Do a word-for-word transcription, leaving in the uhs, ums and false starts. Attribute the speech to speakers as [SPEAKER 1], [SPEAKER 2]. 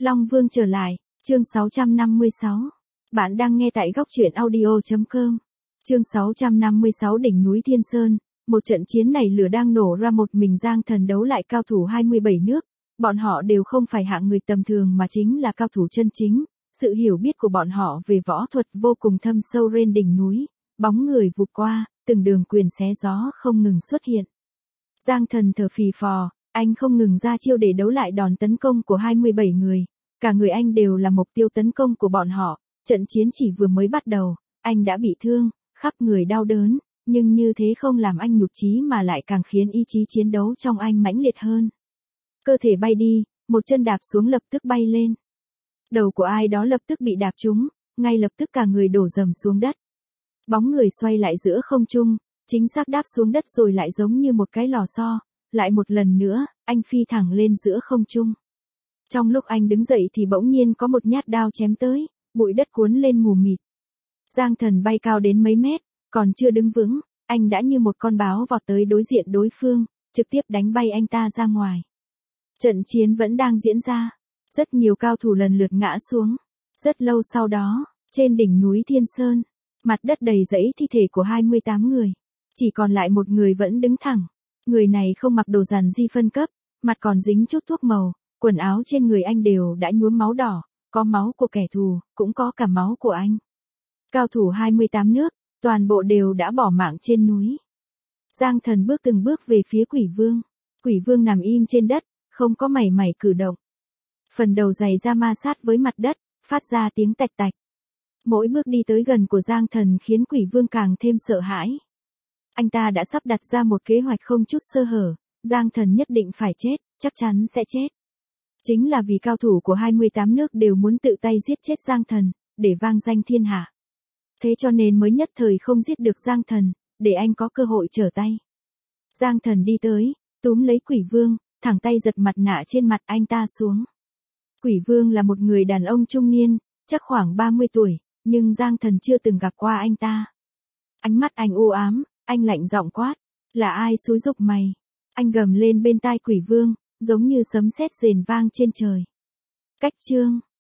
[SPEAKER 1] Long Vương trở lại, chương sáu trăm năm mươi sáu. Bạn đang nghe tại góc truyện audio chấm com. Chương sáu trăm năm mươi sáu đỉnh núi Thiên Sơn, một trận chiến này lửa đang nổ ra một mình Giang Thần đấu lại cao thủ hai mươi bảy nước, bọn họ đều không phải hạng người tầm thường mà chính là cao thủ chân chính, sự hiểu biết của bọn họ về võ thuật vô cùng thâm sâu trên đỉnh núi, bóng người vụt qua, từng đường quyền xé gió không ngừng xuất hiện. Giang Thần thở phì phò, anh không ngừng ra chiêu để đấu lại đòn tấn công của hai mươi bảy người, cả người anh đều là mục tiêu tấn công của bọn họ, trận chiến chỉ vừa mới bắt đầu, anh đã bị thương, khắp người đau đớn, nhưng như thế không làm anh nhục chí mà lại càng khiến ý chí chiến đấu trong anh mãnh liệt hơn. Cơ thể bay đi, một chân đạp xuống lập tức bay lên. Đầu của ai đó lập tức bị đạp trúng, ngay lập tức cả người đổ dầm xuống đất. Bóng người xoay lại giữa không trung, chính xác đáp xuống đất rồi lại giống như một cái lò xo, lại một lần nữa, anh phi thẳng lên giữa không trung. Trong lúc anh đứng dậy thì bỗng nhiên có một nhát đao chém tới, bụi đất cuốn lên mù mịt. Giang Thần bay cao đến mấy mét, còn chưa đứng vững, anh đã như một con báo vọt tới đối diện đối phương, trực tiếp đánh bay anh ta ra ngoài. Trận chiến vẫn đang diễn ra, rất nhiều cao thủ lần lượt ngã xuống. Rất lâu sau đó, trên đỉnh núi Thiên Sơn, mặt đất đầy rẫy thi thể của hai mươi tám người, chỉ còn lại một người vẫn đứng thẳng. Người này không mặc đồ giản di phân cấp, mặt còn dính chút thuốc màu, quần áo trên người anh đều đã nhuốm máu đỏ, có máu của kẻ thù, cũng có cả máu của anh. Cao thủ hai mươi tám nước, toàn bộ đều đã bỏ mạng trên núi. Giang Thần bước từng bước về phía Quỷ Vương. Quỷ Vương nằm im trên đất, không có mảy mảy cử động. Phần đầu giày da ma sát với mặt đất, phát ra tiếng tạch tạch. Mỗi bước đi tới gần của Giang Thần khiến Quỷ Vương càng thêm sợ hãi. Anh ta đã sắp đặt ra một kế hoạch không chút sơ hở, Giang Thần nhất định phải chết, chắc chắn sẽ chết. Chính là vì cao thủ của hai mươi tám nước đều muốn tự tay giết chết Giang Thần, để vang danh thiên hạ. Thế cho nên mới nhất thời không giết được Giang Thần, để anh có cơ hội trở tay. Giang Thần đi tới, túm lấy Quỷ Vương, thẳng tay giật mặt nạ trên mặt anh ta xuống. Quỷ Vương là một người đàn ông trung niên, chắc khoảng ba mươi tuổi, nhưng Giang Thần chưa từng gặp qua anh ta. Ánh mắt anh u ám, anh lạnh giọng quát, là ai xúi giục mày? Anh gầm lên bên tai Quỷ Vương, giống như sấm sét rền vang trên trời. Cách chương